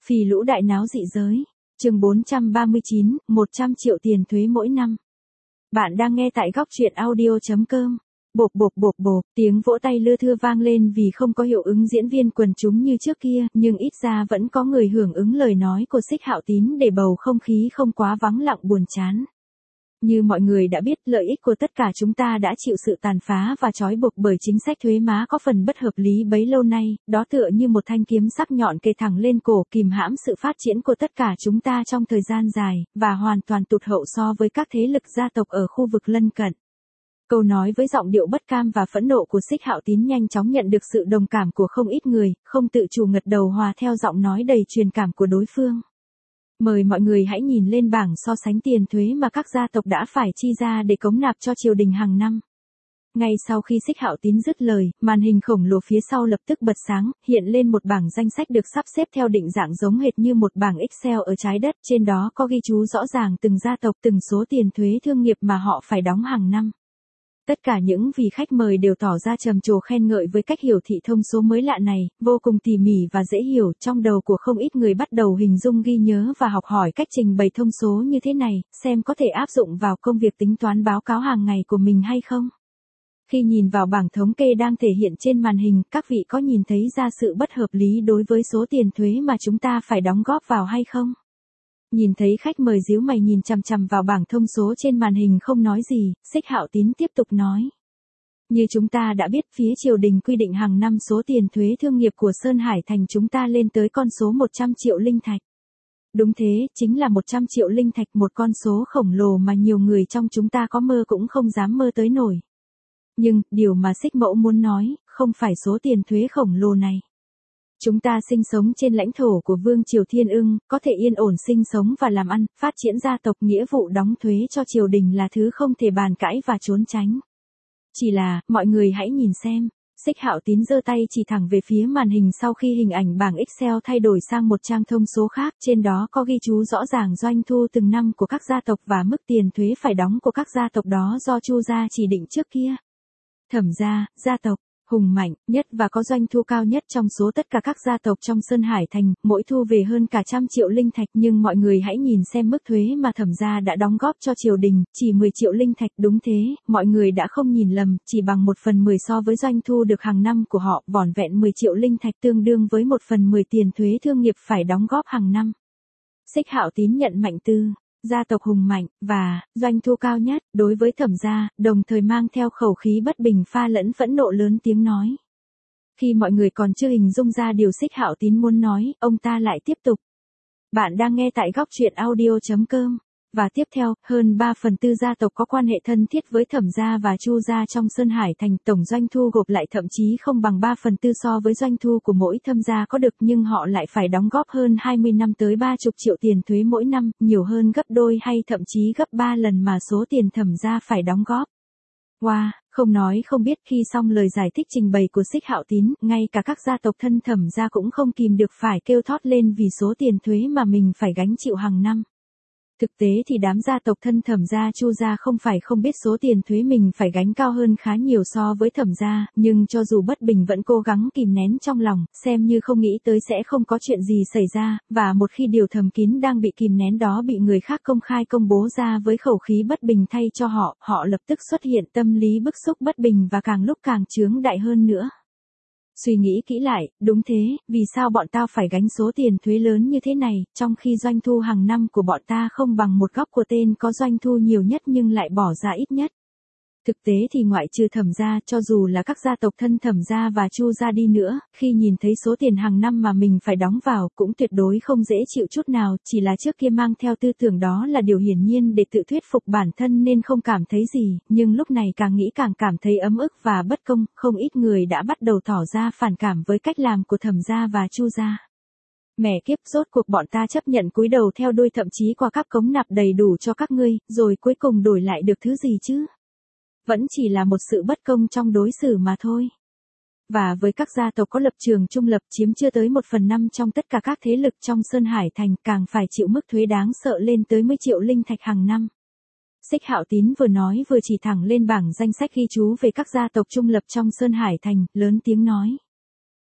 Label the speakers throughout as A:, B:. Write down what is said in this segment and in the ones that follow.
A: Phì lũ đại náo dị giới. Chương 439, 100 triệu tiền thuế mỗi năm. Bạn đang nghe tại góc truyện audio.com. Bộp bộp bộp bộp, tiếng vỗ tay lưa thưa vang lên vì không có hiệu ứng diễn viên quần chúng như trước kia, nhưng ít ra vẫn có người hưởng ứng lời nói của Xích Hạo Tín để bầu không khí không quá vắng lặng buồn chán. Như mọi người đã biết, lợi ích của tất cả chúng ta đã chịu sự tàn phá và trói buộc bởi chính sách thuế má có phần bất hợp lý bấy lâu nay, đó tựa như một thanh kiếm sắc nhọn kề thẳng lên cổ, kìm hãm sự phát triển của tất cả chúng ta trong thời gian dài, và hoàn toàn tụt hậu so với các thế lực gia tộc ở khu vực lân cận. Câu nói với giọng điệu bất cam và phẫn nộ của Xích Hạo Tín nhanh chóng nhận được sự đồng cảm của không ít người, không tự chủ ngật đầu hòa theo giọng nói đầy truyền cảm của đối phương. Mời mọi người hãy nhìn lên bảng so sánh tiền thuế mà các gia tộc đã phải chi ra để cống nạp cho triều đình hàng năm. Ngay sau khi Xích Hạo Tín dứt lời, màn hình khổng lồ phía sau lập tức bật sáng, hiện lên một bảng danh sách được sắp xếp theo định dạng giống hệt như một bảng Excel ở trái đất, trên đó có ghi chú rõ ràng từng gia tộc, từng số tiền thuế thương nghiệp mà họ phải đóng hàng năm. Tất cả những vị khách mời đều tỏ ra trầm trồ khen ngợi với cách hiểu thị thông số mới lạ này, vô cùng tỉ mỉ và dễ hiểu. Trong đầu của không ít người bắt đầu hình dung ghi nhớ và học hỏi cách trình bày thông số như thế này, xem có thể áp dụng vào công việc tính toán báo cáo hàng ngày của mình hay không. Khi nhìn vào bảng thống kê đang thể hiện trên màn hình, các vị có nhìn thấy ra sự bất hợp lý đối với số tiền thuế mà chúng ta phải đóng góp vào hay không? Nhìn thấy khách mời díu mày nhìn chằm chằm vào bảng thông số trên màn hình không nói gì, Xích Hạo Tín tiếp tục nói. Như chúng ta đã biết, phía triều đình quy định hàng năm số tiền thuế thương nghiệp của Sơn Hải Thành chúng ta lên tới con số 100 triệu linh thạch. Đúng thế, chính là 100 triệu linh thạch, một con số khổng lồ mà nhiều người trong chúng ta có mơ cũng không dám mơ tới nổi. Nhưng, điều mà Xích Mẫu muốn nói, không phải số tiền thuế khổng lồ này. Chúng ta sinh sống trên lãnh thổ của Vương Triều Thiên Ưng, có thể yên ổn sinh sống và làm ăn, phát triển gia tộc, nghĩa vụ đóng thuế cho triều đình là thứ không thể bàn cãi và trốn tránh. Chỉ là, mọi người hãy nhìn xem. Xích Hạo Tín giơ tay chỉ thẳng về phía màn hình sau khi hình ảnh bảng Excel thay đổi sang một trang thông số khác, trên đó có ghi chú rõ ràng doanh thu từng năm của các gia tộc và mức tiền thuế phải đóng của các gia tộc đó do Chu gia chỉ định trước kia. Thẩm gia, gia tộc hùng mạnh nhất và có doanh thu cao nhất trong số tất cả các gia tộc trong Sơn Hải Thành, mỗi thu về hơn cả 100 triệu linh thạch, nhưng mọi người hãy nhìn xem mức thuế mà Thẩm gia đã đóng góp cho triều đình, chỉ 10 triệu linh thạch. Đúng thế, mọi người đã không nhìn lầm, chỉ bằng 1/10 so với doanh thu được hàng năm của họ, vỏn vẹn 10 triệu linh thạch tương đương với 1/10 tiền thuế thương nghiệp phải đóng góp hàng năm. Xích Hạo Tín nhận mạnh tư. Gia tộc hùng mạnh, và, doanh thu cao nhất, đối với Thẩm gia, đồng thời mang theo khẩu khí bất bình pha lẫn phẫn nộ lớn tiếng nói. Khi mọi người còn chưa hình dung ra điều Xích Hạo Tín muốn nói, ông ta lại tiếp tục. Bạn đang nghe tại góc truyện audio.com. Và tiếp theo, hơn 3/4 gia tộc có quan hệ thân thiết với Thẩm gia và Chu gia trong Sơn Hải Thành, tổng doanh thu gộp lại thậm chí không bằng 3/4 so với doanh thu của mỗi Thẩm gia có được, nhưng họ lại phải đóng góp hơn 20 năm tới 30 triệu tiền thuế mỗi năm, nhiều hơn gấp đôi hay thậm chí gấp 3 lần mà số tiền Thẩm gia phải đóng góp. Wow, không nói không biết, khi xong lời giải thích trình bày của Xích Hạo Tín, ngay cả các gia tộc thân Thẩm gia cũng không kìm được phải kêu thót lên vì số tiền thuế mà mình phải gánh chịu hàng năm. Thực tế thì đám gia tộc thân Thẩm gia Chu gia không phải không biết số tiền thuế mình phải gánh cao hơn khá nhiều so với Thẩm gia, nhưng cho dù bất bình vẫn cố gắng kìm nén trong lòng, xem như không nghĩ tới sẽ không có chuyện gì xảy ra, và một khi điều thầm kín đang bị kìm nén đó bị người khác công khai công bố ra với khẩu khí bất bình thay cho họ, họ lập tức xuất hiện tâm lý bức xúc bất bình và càng lúc càng chướng đại hơn nữa. Suy nghĩ kỹ lại, đúng thế, vì sao bọn tao phải gánh số tiền thuế lớn như thế này, trong khi doanh thu hàng năm của bọn ta không bằng một góc của tên có doanh thu nhiều nhất nhưng lại bỏ ra ít nhất. Thực tế thì ngoại trừ Thẩm gia, cho dù là các gia tộc thân Thẩm gia và Chu gia đi nữa, khi nhìn thấy số tiền hàng năm mà mình phải đóng vào, cũng tuyệt đối không dễ chịu chút nào, chỉ là trước kia mang theo tư tưởng đó là điều hiển nhiên để tự thuyết phục bản thân nên không cảm thấy gì, nhưng lúc này càng nghĩ càng cảm thấy ấm ức và bất công, không ít người đã bắt đầu tỏ ra phản cảm với cách làm của Thẩm gia và Chu gia. Mẹ kiếp, rốt cuộc bọn ta chấp nhận cúi đầu theo đuôi, thậm chí qua các cống nạp đầy đủ cho các ngươi, rồi cuối cùng đổi lại được thứ gì chứ? Vẫn chỉ là một sự bất công trong đối xử mà thôi. Và với các gia tộc có lập trường trung lập chiếm chưa tới 1/5 trong tất cả các thế lực trong Sơn Hải Thành, càng phải chịu mức thuế đáng sợ lên tới 10 triệu linh thạch hàng năm. Xích Hạo Tín vừa nói vừa chỉ thẳng lên bảng danh sách ghi chú về các gia tộc trung lập trong Sơn Hải Thành, lớn tiếng nói.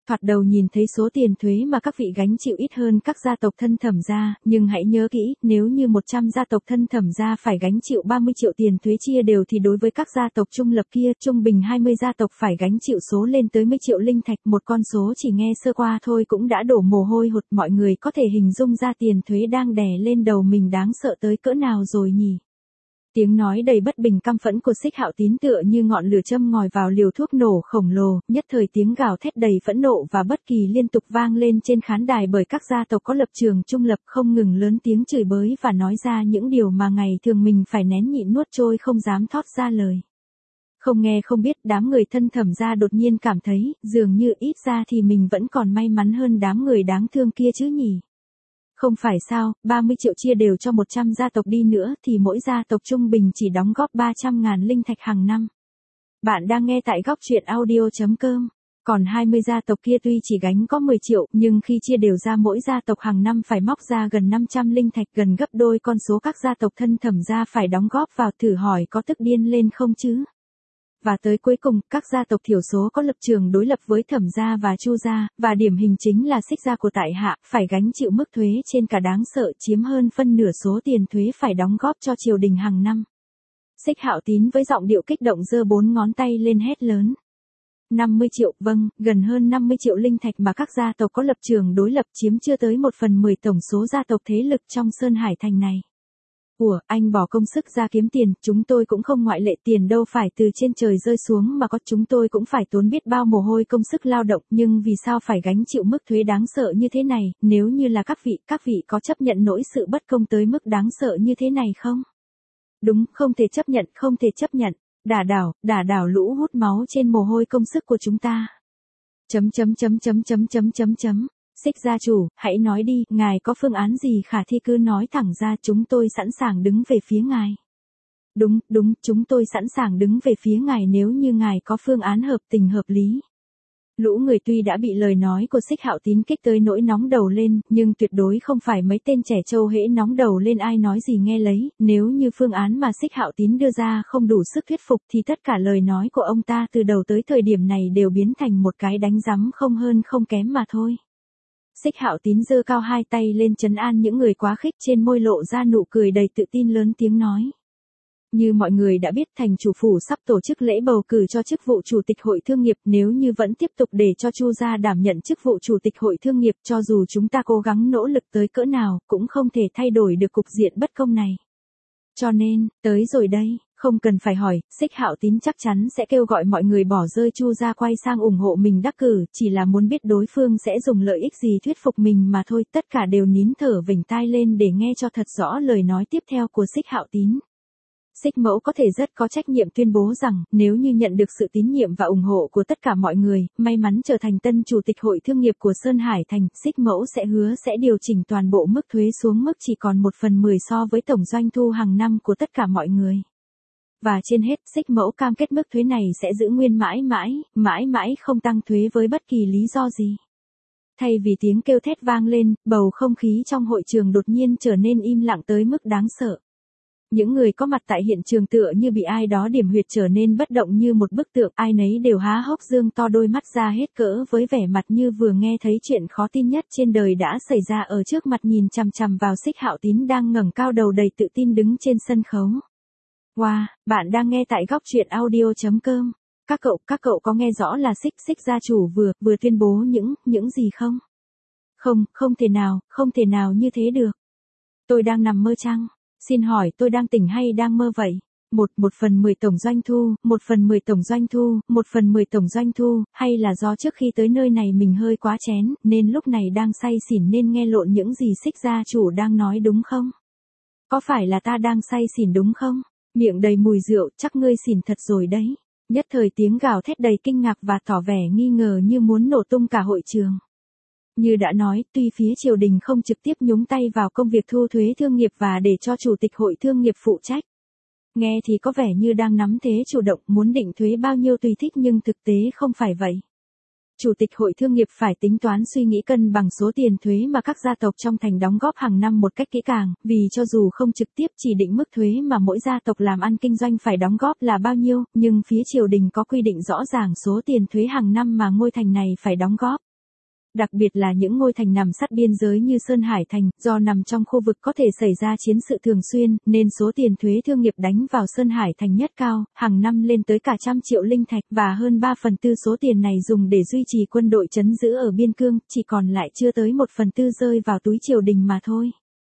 A: Thoạt đầu nhìn thấy số tiền thuế mà các vị gánh chịu ít hơn các gia tộc thân thẩm gia, nhưng hãy nhớ kỹ, nếu như 100 gia tộc thân thẩm gia phải gánh chịu 30 triệu tiền thuế chia đều thì đối với các gia tộc trung lập kia, trung bình 20 gia tộc phải gánh chịu số lên tới mấy triệu linh thạch, một con số chỉ nghe sơ qua thôi cũng đã đổ mồ hôi hột, mọi người có thể hình dung ra tiền thuế đang đè lên đầu mình đáng sợ tới cỡ nào rồi nhỉ? Tiếng nói đầy bất bình căm phẫn của Xích Hạo Tín tựa như ngọn lửa châm ngòi vào liều thuốc nổ khổng lồ, nhất thời tiếng gào thét đầy phẫn nộ và bất kỳ liên tục vang lên trên khán đài bởi các gia tộc có lập trường trung lập không ngừng lớn tiếng chửi bới và nói ra những điều mà ngày thường mình phải nén nhịn nuốt trôi không dám thốt ra lời. Không nghe không biết, đám người thân thẩm gia đột nhiên cảm thấy, dường như ít ra thì mình vẫn còn may mắn hơn đám người đáng thương kia chứ nhỉ. Không phải sao, 30 triệu chia đều cho 100 gia tộc đi nữa thì mỗi gia tộc trung bình chỉ đóng góp 300.000 linh thạch hàng năm. Bạn đang nghe tại góc truyện audio.com. Còn 20 gia tộc kia tuy chỉ gánh có 10 triệu nhưng khi chia đều ra mỗi gia tộc hàng năm phải móc ra gần 500 linh thạch, gần gấp đôi con số các gia tộc thân thẩm gia phải đóng góp vào, thử hỏi có tức điên lên không chứ? Và tới cuối cùng, các gia tộc thiểu số có lập trường đối lập với Thẩm gia và Chu gia, và điểm hình chính là Xích gia của tại hạ, phải gánh chịu mức thuế trên cả đáng sợ, chiếm hơn phân nửa số tiền thuế phải đóng góp cho triều đình hàng năm. Xích Hạo Tín với giọng điệu kích động giơ 4 ngón tay lên hét lớn. 50 triệu, vâng, gần hơn 50 triệu linh thạch mà các gia tộc có lập trường đối lập chiếm chưa tới 1/10 tổng số gia tộc thế lực trong Sơn Hải Thành này. Ủa, anh bỏ công sức ra kiếm tiền, chúng tôi cũng không ngoại lệ, tiền đâu phải từ trên trời rơi xuống mà có, chúng tôi cũng phải tốn biết bao mồ hôi công sức lao động, nhưng vì sao phải gánh chịu mức thuế đáng sợ như thế này, nếu như là các vị có chấp nhận nổi sự bất công tới mức đáng sợ như thế này không? Đúng, không thể chấp nhận, không thể chấp nhận, đả đảo lũ hút máu trên mồ hôi công sức của chúng ta. Xích gia chủ, hãy nói đi, ngài có phương án gì khả thi cứ nói thẳng ra, chúng tôi sẵn sàng đứng về phía ngài. Đúng, chúng tôi sẵn sàng đứng về phía ngài nếu như ngài có phương án hợp tình hợp lý. Lũ người tuy đã bị lời nói của Xích Hạo Tín kích tới nỗi nóng đầu lên, nhưng tuyệt đối không phải mấy tên trẻ trâu hễ nóng đầu lên ai nói gì nghe lấy, nếu như phương án mà Xích Hạo Tín đưa ra không đủ sức thuyết phục thì tất cả lời nói của ông ta từ đầu tới thời điểm này đều biến thành một cái đánh rắm không hơn không kém mà thôi. Xích Hạo Tín giơ cao hai tay lên trấn an những người quá khích, trên môi lộ ra nụ cười đầy tự tin, lớn tiếng nói. Như mọi người đã biết, thành chủ phủ sắp tổ chức lễ bầu cử cho chức vụ chủ tịch hội thương nghiệp, nếu như vẫn tiếp tục để cho Chu gia đảm nhận chức vụ chủ tịch hội thương nghiệp, cho dù chúng ta cố gắng nỗ lực tới cỡ nào, cũng không thể thay đổi được cục diện bất công này. Cho nên, tới rồi đây, không cần phải hỏi, Xích Hạo Tín chắc chắn sẽ kêu gọi mọi người bỏ rơi Chu gia quay sang ủng hộ mình đắc cử, chỉ là muốn biết đối phương sẽ dùng lợi ích gì thuyết phục mình mà thôi, tất cả đều nín thở vểnh tai lên để nghe cho thật rõ lời nói tiếp theo của Xích Hạo Tín. Xích mẫu có thể rất có trách nhiệm tuyên bố rằng, nếu như nhận được sự tín nhiệm và ủng hộ của tất cả mọi người, may mắn trở thành tân chủ tịch hội thương nghiệp của Sơn Hải Thành, Xích mẫu sẽ hứa sẽ điều chỉnh toàn bộ mức thuế xuống mức chỉ còn 1/10 so với tổng doanh thu hàng năm của tất cả mọi người. Và trên hết, Xích mẫu cam kết mức thuế này sẽ giữ nguyên mãi mãi không tăng thuế với bất kỳ lý do gì. Thay vì tiếng kêu thét vang lên, bầu không khí trong hội trường đột nhiên trở nên im lặng tới mức đáng sợ. Những người có mặt tại hiện trường tựa như bị ai đó điểm huyệt, trở nên bất động như một bức tượng, ai nấy đều há hốc dương to đôi mắt ra hết cỡ với vẻ mặt như vừa nghe thấy chuyện khó tin nhất trên đời đã xảy ra ở trước mặt, nhìn chằm chằm vào Xích Hạo Tín đang ngẩng cao đầu đầy tự tin đứng trên sân khấu. Wow, bạn đang nghe tại góc truyện audio.com. Các cậu có nghe rõ là Xích gia chủ vừa tuyên bố những gì không? Không thể nào như thế được. Tôi đang nằm mơ chăng? Xin hỏi tôi đang tỉnh hay đang mơ vậy? 1/10 tổng doanh thu, 1/10 tổng doanh thu, 1/10 tổng doanh thu, hay là do trước khi tới nơi này mình hơi quá chén, nên lúc này đang say xỉn nên nghe lộn những gì Xích gia chủ đang nói đúng không? Có phải là ta đang say xỉn đúng không? Miệng đầy mùi rượu, chắc ngươi xỉn thật rồi đấy. Nhất thời tiếng gào thét đầy kinh ngạc và tỏ vẻ nghi ngờ như muốn nổ tung cả hội trường. Như đã nói, tuy phía triều đình không trực tiếp nhúng tay vào công việc thu thuế thương nghiệp và để cho chủ tịch hội thương nghiệp phụ trách. Nghe thì có vẻ như đang nắm thế chủ động, muốn định thuế bao nhiêu tùy thích, nhưng thực tế không phải vậy. Chủ tịch hội thương nghiệp phải tính toán suy nghĩ cân bằng số tiền thuế mà các gia tộc trong thành đóng góp hàng năm một cách kỹ càng, vì cho dù không trực tiếp chỉ định mức thuế mà mỗi gia tộc làm ăn kinh doanh phải đóng góp là bao nhiêu, nhưng phía triều đình có quy định rõ ràng số tiền thuế hàng năm mà ngôi thành này phải đóng góp. Đặc biệt là những ngôi thành nằm sát biên giới như Sơn Hải Thành, do nằm trong khu vực có thể xảy ra chiến sự thường xuyên, nên số tiền thuế thương nghiệp đánh vào Sơn Hải Thành nhất cao, hàng năm lên tới cả 100 triệu linh thạch và hơn 3/4 số tiền này dùng để duy trì quân đội trấn giữ ở biên cương, chỉ còn lại chưa tới 1/4 rơi vào túi triều đình mà thôi.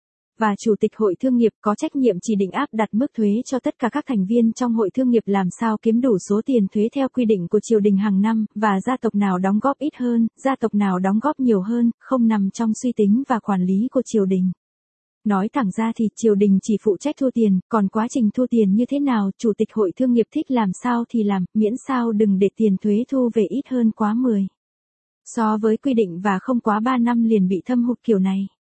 A: Và Chủ tịch Hội Thương nghiệp có trách nhiệm chỉ định áp đặt mức thuế cho tất cả các thành viên trong Hội Thương nghiệp làm sao kiếm đủ số tiền thuế theo quy định của triều đình hàng năm, và gia tộc nào đóng góp ít hơn, gia tộc nào đóng góp nhiều hơn, không nằm trong suy tính và quản lý của triều đình. Nói thẳng ra thì triều đình chỉ phụ trách thu tiền, còn quá trình thu tiền như thế nào, Chủ tịch Hội Thương nghiệp thích làm sao thì làm, miễn sao đừng để tiền thuế thu về ít hơn quá 10. So với quy định và không quá 3 năm liền bị thâm hụt kiểu này.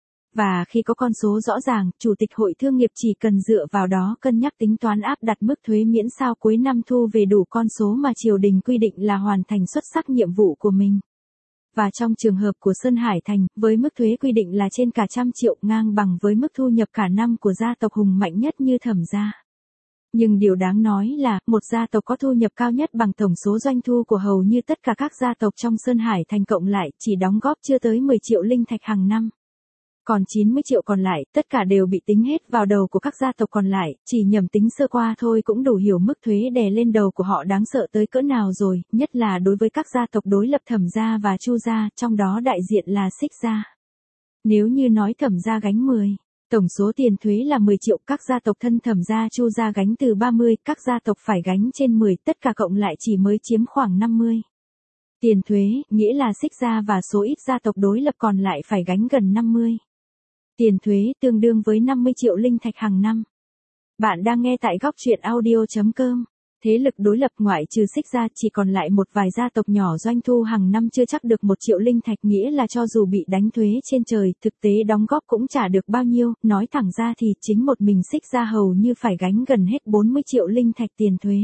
A: Và khi có con số rõ ràng, Chủ tịch Hội Thương nghiệp chỉ cần dựa vào đó cân nhắc tính toán áp đặt mức thuế miễn sao cuối năm thu về đủ con số mà triều đình quy định là hoàn thành xuất sắc nhiệm vụ của mình. Và trong trường hợp của Sơn Hải Thành, với mức thuế quy định là trên cả 100 triệu ngang bằng với mức thu nhập cả năm của gia tộc hùng mạnh nhất như Thẩm gia. Nhưng điều đáng nói là, một gia tộc có thu nhập cao nhất bằng tổng số doanh thu của hầu như tất cả các gia tộc trong Sơn Hải Thành cộng lại chỉ đóng góp chưa tới 10 triệu linh thạch hàng năm. Còn 90 triệu còn lại, tất cả đều bị tính hết vào đầu của các gia tộc còn lại, chỉ nhầm tính sơ qua thôi cũng đủ hiểu mức thuế đè lên đầu của họ đáng sợ tới cỡ nào rồi, nhất là đối với các gia tộc đối lập Thẩm gia và Chu gia, trong đó đại diện là Xích gia. Nếu như nói Thẩm gia gánh 10, tổng số tiền thuế là 10 triệu, các gia tộc thân Thẩm gia Chu gia gánh từ 30, các gia tộc phải gánh trên 10, tất cả cộng lại chỉ mới chiếm khoảng 50. Tiền thuế, nghĩa là Xích gia và số ít gia tộc đối lập còn lại phải gánh gần 50. Tiền thuế tương đương với 50 triệu linh thạch hàng năm. Bạn đang nghe tại góc truyện audio.com. Thế lực đối lập ngoại trừ Xích gia chỉ còn lại một vài gia tộc nhỏ doanh thu hàng năm chưa chắc được 1 triệu linh thạch, nghĩa là cho dù bị đánh thuế trên trời, thực tế đóng góp cũng chả được bao nhiêu, nói thẳng ra thì chính một mình Xích gia hầu như phải gánh gần hết 40 triệu linh thạch tiền thuế.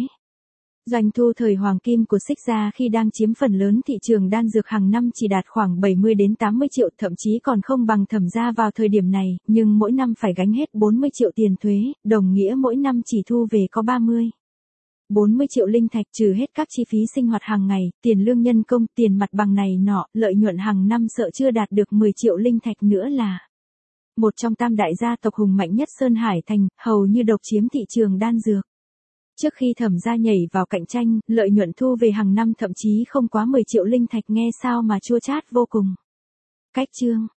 A: Doanh thu thời hoàng kim của Xích gia khi đang chiếm phần lớn thị trường đan dược hàng năm chỉ đạt khoảng 70 đến 80 triệu, thậm chí còn không bằng Thẩm gia vào thời điểm này, nhưng mỗi năm phải gánh hết 40 triệu tiền thuế, đồng nghĩa mỗi năm chỉ thu về có 40 triệu linh thạch, trừ hết các chi phí sinh hoạt hàng ngày, tiền lương nhân công, tiền mặt bằng này nọ, lợi nhuận hàng năm sợ chưa đạt được 10 triệu linh thạch nữa là một trong tam đại gia tộc hùng mạnh nhất Sơn Hải Thành, hầu như độc chiếm thị trường đan dược. Trước khi Thẩm gia nhảy vào cạnh tranh, lợi nhuận thu về hàng năm thậm chí không quá 10 triệu linh thạch, nghe sao mà chua chát vô cùng. Cách chương